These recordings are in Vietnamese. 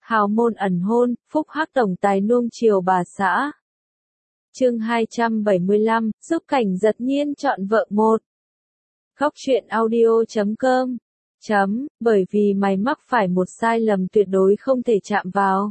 Hào môn ẩn hôn, phúc hắc tổng tài nuông chiều bà xã. Chương 275, giúp Cảnh Giật Nhiên chọn vợ một. Góc truyện audio.com. Bởi vì mày mắc phải một sai lầm tuyệt đối không thể chạm vào.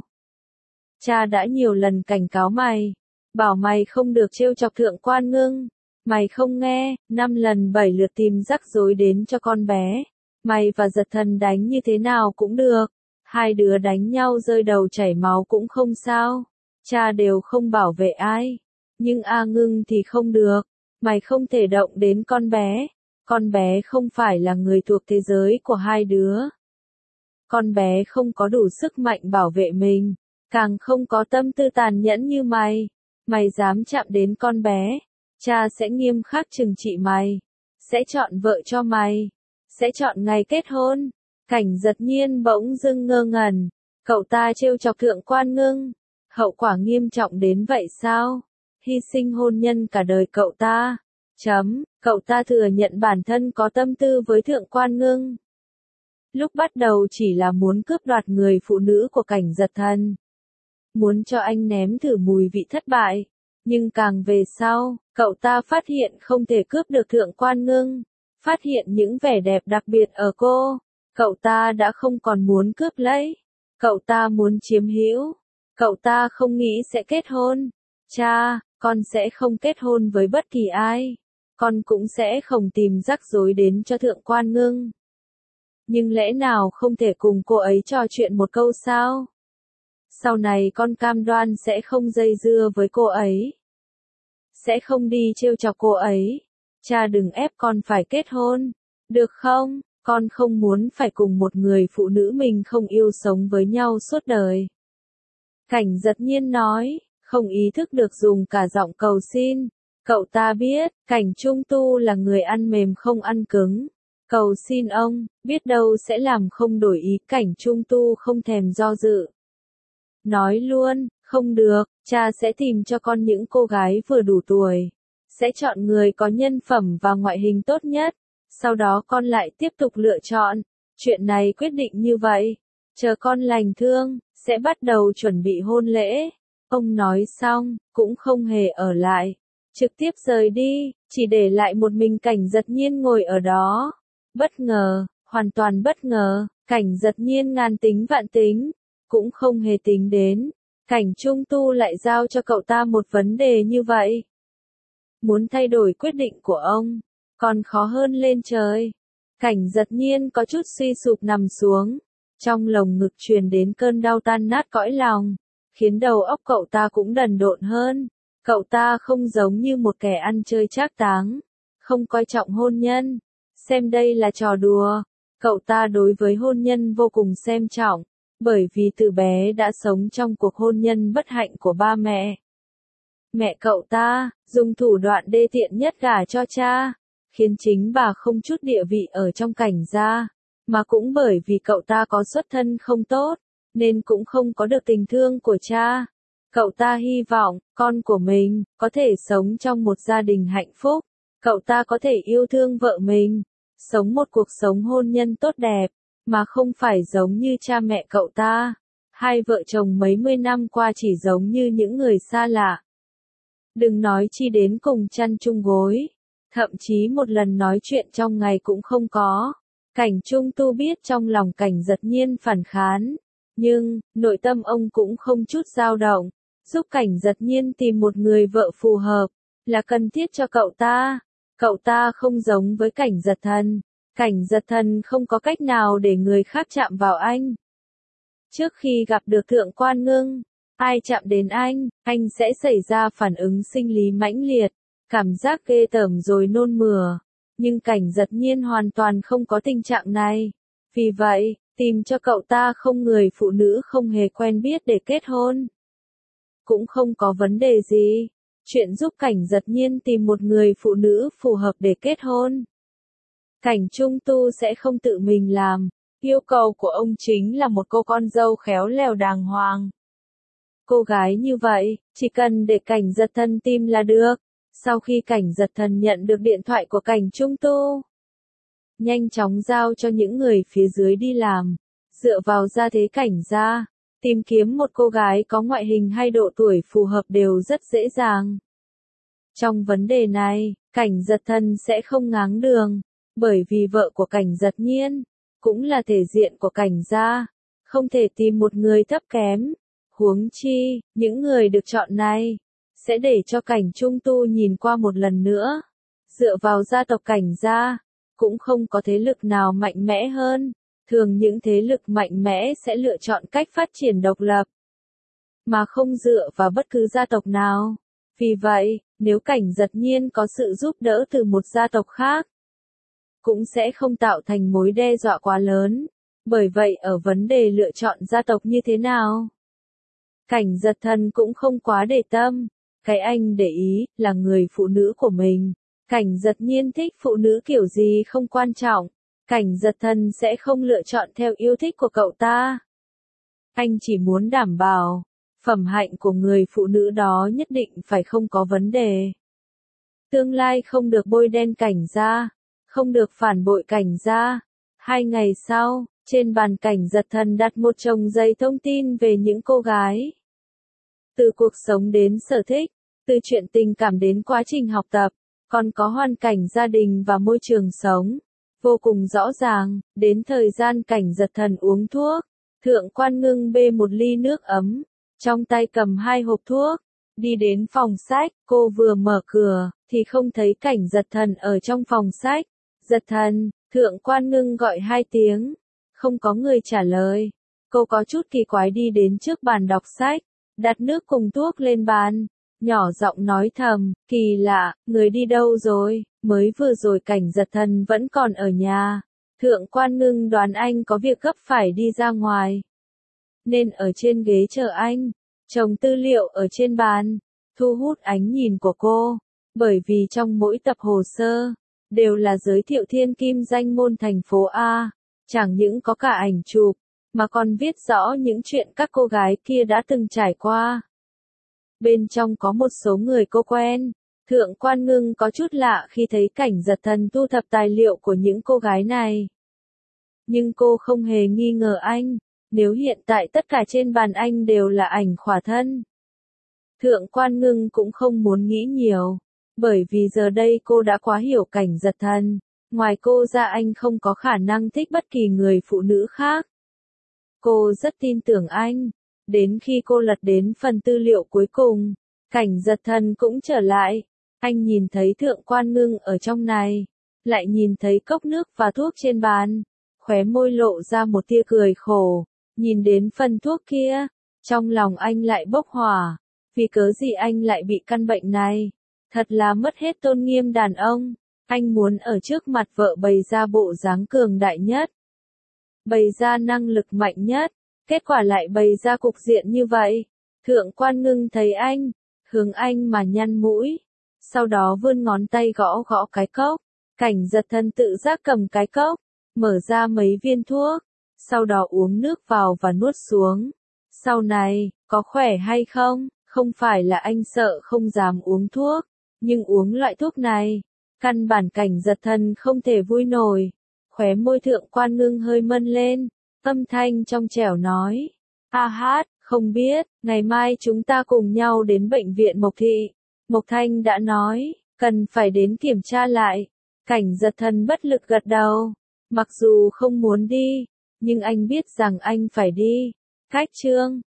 Cha đã nhiều lần cảnh cáo mày, bảo mày không được trêu chọc Thượng Quan Ngưng. Mày không nghe, 5 lần 7 lượt tìm rắc rối đến cho con bé. Mày và Giật Thần đánh như thế nào cũng được. Hai đứa đánh nhau rơi đầu chảy máu cũng không sao. Cha đều không bảo vệ ai. Nhưng A Ngưng thì không được. Mày không thể động đến con bé. Con bé không phải là người thuộc thế giới của hai đứa. Con bé không có đủ sức mạnh bảo vệ mình. Càng không có tâm tư tàn nhẫn như mày. Mày dám chạm đến con bé. Cha sẽ nghiêm khắc trừng trị mày. Sẽ chọn vợ cho mày. Sẽ chọn ngày kết hôn. Cảnh Giật Nhiên bỗng dưng ngơ ngẩn. Cậu ta trêu chọc Thượng Quan Ngưng. Hậu quả nghiêm trọng đến vậy sao? Hy sinh hôn nhân cả đời cậu ta. Cậu ta thừa nhận bản thân có tâm tư với Thượng Quan Ngưng. Lúc bắt đầu chỉ là muốn cướp đoạt người phụ nữ của Cảnh Giật Thần. Muốn cho anh nếm thử mùi vị thất bại. Nhưng càng về sau, cậu ta phát hiện không thể cướp được Thượng Quan Ngưng. Phát hiện những vẻ đẹp đặc biệt ở cô. Cậu ta đã không còn muốn cướp lấy. Cậu ta muốn chiếm hữu. Cậu ta không nghĩ sẽ kết hôn. Cha, con sẽ không kết hôn với bất kỳ ai. Con cũng sẽ không tìm rắc rối đến cho Thượng Quan Ngưng. Nhưng lẽ nào không thể cùng cô ấy trò chuyện một câu sao? Sau này con cam đoan sẽ không dây dưa với cô ấy. Sẽ không đi trêu chọc cô ấy. Cha đừng ép con phải kết hôn. Được không? Con không muốn phải cùng một người phụ nữ mình không yêu sống với nhau suốt đời. Cảnh Giật Nhiên nói, không ý thức được dùng cả giọng cầu xin. Cậu ta biết, Cảnh Trung Tu là người ăn mềm không ăn cứng. Cầu xin ông, biết đâu sẽ làm không đổi ý. Cảnh Trung Tu không thèm do dự. Nói luôn, không được, cha sẽ tìm cho con những cô gái vừa đủ tuổi. Sẽ chọn người có nhân phẩm và ngoại hình tốt nhất. Sau đó con lại tiếp tục lựa chọn. Chuyện này quyết định như vậy. Chờ con lành thương, sẽ bắt đầu chuẩn bị hôn lễ. Ông nói xong, cũng không hề ở lại. Trực tiếp rời đi, chỉ để lại một mình Cảnh Giật Nhiên ngồi ở đó. Bất ngờ, hoàn toàn bất ngờ, Cảnh Giật Nhiên ngàn tính vạn tính. Cũng không hề tính đến. Cảnh Trung Tu lại giao cho cậu ta một vấn đề như vậy. Muốn thay đổi quyết định của ông. Còn khó hơn lên trời. Cảnh Giật Nhiên có chút suy sụp nằm xuống. Trong lồng ngực truyền đến cơn đau tan nát cõi lòng. Khiến đầu óc cậu ta cũng đần độn hơn. Cậu ta không giống như một kẻ ăn chơi trác táng. Không coi trọng hôn nhân. Xem đây là trò đùa. Cậu ta đối với hôn nhân vô cùng xem trọng. Bởi vì từ bé đã sống trong cuộc hôn nhân bất hạnh của ba mẹ. Mẹ cậu ta, dùng thủ đoạn đê tiện nhất gả cho cha. Khiến chính bà không chút địa vị ở trong Cảnh gia, mà cũng bởi vì cậu ta có xuất thân không tốt, nên cũng không có được tình thương của cha. Cậu ta hy vọng, con của mình, có thể sống trong một gia đình hạnh phúc. Cậu ta có thể yêu thương vợ mình, sống một cuộc sống hôn nhân tốt đẹp, mà không phải giống như cha mẹ cậu ta. Hai vợ chồng mấy mươi năm qua chỉ giống như những người xa lạ. Đừng nói chi đến cùng chăn chung gối. Thậm chí một lần nói chuyện trong ngày cũng không có. Cảnh Trung Tu biết trong lòng Cảnh Giật Nhiên phản kháng. Nhưng, nội tâm ông cũng không chút dao động. Giúp Cảnh Giật Nhiên tìm một người vợ phù hợp. Là cần thiết cho cậu ta. Cậu ta không giống với Cảnh Giật Thần. Cảnh Giật Thần không có cách nào để người khác chạm vào anh. Trước khi gặp được Thượng Quan Ngưng, ai chạm đến anh sẽ xảy ra phản ứng sinh lý mãnh liệt. Cảm giác ghê tởm rồi nôn mửa. Nhưng Cảnh Giật Nhiên hoàn toàn không có tình trạng này. Vì vậy, tìm cho cậu ta không người phụ nữ không hề quen biết để kết hôn. Cũng không có vấn đề gì. Chuyện giúp Cảnh Giật Nhiên tìm một người phụ nữ phù hợp để kết hôn. Cảnh Trung Tu sẽ không tự mình làm. Yêu cầu của ông chính là một cô con dâu khéo léo đàng hoàng. Cô gái như vậy, chỉ cần để Cảnh Giật Thần tìm là được. Sau khi Cảnh Giật Thần nhận được điện thoại của Cảnh Trung Tu, nhanh chóng giao cho những người phía dưới đi làm. Dựa vào gia thế Cảnh gia, Tìm kiếm một cô gái có ngoại hình hay độ tuổi phù hợp đều rất dễ dàng. Trong vấn đề này, Cảnh Giật Thần sẽ không ngáng đường, bởi vì vợ của Cảnh Giật Nhiên, cũng là thể diện của Cảnh gia, không thể tìm một người thấp kém. Huống chi, những người được chọn này, sẽ để cho Cảnh Trung Tu nhìn qua một lần nữa. Dựa vào gia tộc Cảnh gia, cũng không có thế lực nào mạnh mẽ hơn. Thường những thế lực mạnh mẽ sẽ lựa chọn cách phát triển độc lập, mà không dựa vào bất cứ gia tộc nào. Vì vậy, nếu Cảnh Giật Nhiên có sự giúp đỡ từ một gia tộc khác, cũng sẽ không tạo thành mối đe dọa quá lớn. Bởi vậy ở vấn đề lựa chọn gia tộc như thế nào, Cảnh Giật Thần cũng không quá để tâm. Cái anh để ý là người phụ nữ của mình. Cảnh Giật Nhiên thích phụ nữ kiểu gì không quan trọng. Cảnh Giật Thần sẽ không lựa chọn theo yêu thích của cậu ta. Anh chỉ muốn đảm bảo, phẩm hạnh của người phụ nữ đó nhất định phải không có vấn đề. Tương lai không được bôi đen Cảnh gia, không được phản bội Cảnh gia. 2 ngày sau, trên bàn Cảnh Giật Thần đặt một chồng giấy thông tin về những cô gái. Từ cuộc sống đến sở thích, từ chuyện tình cảm đến quá trình học tập, còn có hoàn cảnh gia đình và môi trường sống. Vô cùng rõ ràng, đến thời gian Cảnh Giật Thần uống thuốc, Thượng Quan Ngưng bê một ly nước ấm, trong tay cầm 2 hộp thuốc, đi đến phòng sách, cô vừa mở cửa, thì không thấy Cảnh Giật Thần ở trong phòng sách. Giật Thần, Thượng Quan Ngưng gọi 2 tiếng, không có người trả lời. Cô có chút kỳ quái đi đến trước bàn đọc sách, đặt nước cùng thuốc lên bàn, nhỏ giọng nói thầm, kỳ lạ, người đi đâu rồi, mới vừa rồi Cảnh Giật Thần vẫn còn ở nhà. Thượng Quan Ngưng đoán anh có việc gấp phải đi ra ngoài, nên ở trên ghế chờ anh, chồng tư liệu ở trên bàn, thu hút ánh nhìn của cô, bởi vì trong mỗi tập hồ sơ, đều là giới thiệu thiên kim danh môn thành phố A, chẳng những có cả ảnh chụp, mà còn viết rõ những chuyện các cô gái kia đã từng trải qua. Bên trong có một số người cô quen. Thượng Quan Ngưng có chút lạ khi thấy Cảnh Giật Thần thu thập tài liệu của những cô gái này. Nhưng cô không hề nghi ngờ anh, nếu hiện tại tất cả trên bàn anh đều là ảnh khỏa thân. Thượng Quan Ngưng cũng không muốn nghĩ nhiều, bởi vì giờ đây cô đã quá hiểu Cảnh Giật Thần, ngoài cô ra anh không có khả năng thích bất kỳ người phụ nữ khác. Cô rất tin tưởng anh. Đến khi cô lật đến phần tư liệu cuối cùng, Cảnh Giật Thần cũng trở lại. Anh nhìn thấy Thượng Quan Ngưng ở trong này, lại nhìn thấy cốc nước và thuốc trên bàn, khóe môi lộ ra một tia cười khổ. Nhìn đến phần thuốc kia, trong lòng anh lại bốc hỏa. Vì cớ gì anh lại bị căn bệnh này? Thật là mất hết tôn nghiêm đàn ông. Anh muốn ở trước mặt vợ bày ra bộ dáng cường đại nhất, bày ra năng lực mạnh nhất. Kết quả lại bày ra cục diện như vậy. Thượng Quan Ngưng thấy anh, hướng anh mà nhăn mũi, sau đó vươn ngón tay gõ gõ cái cốc. Cảnh Giật Thần tự giác cầm cái cốc, mở ra mấy viên thuốc, sau đó uống nước vào và nuốt xuống. Sau này, có khỏe hay không? Không phải là anh sợ không dám uống thuốc, nhưng uống loại thuốc này, căn bản Cảnh Giật Thần không thể vui nổi. Khóe môi Thượng Quan Ngưng hơi mân lên. Âm thanh trong trẻo nói, a hát, không biết, ngày mai chúng ta cùng nhau đến bệnh viện Mộc Thị. Mộc Thanh đã nói, cần phải đến kiểm tra lại. Cảnh Giật Thần bất lực gật đầu, mặc dù không muốn đi, nhưng anh biết rằng anh phải đi. Cách chương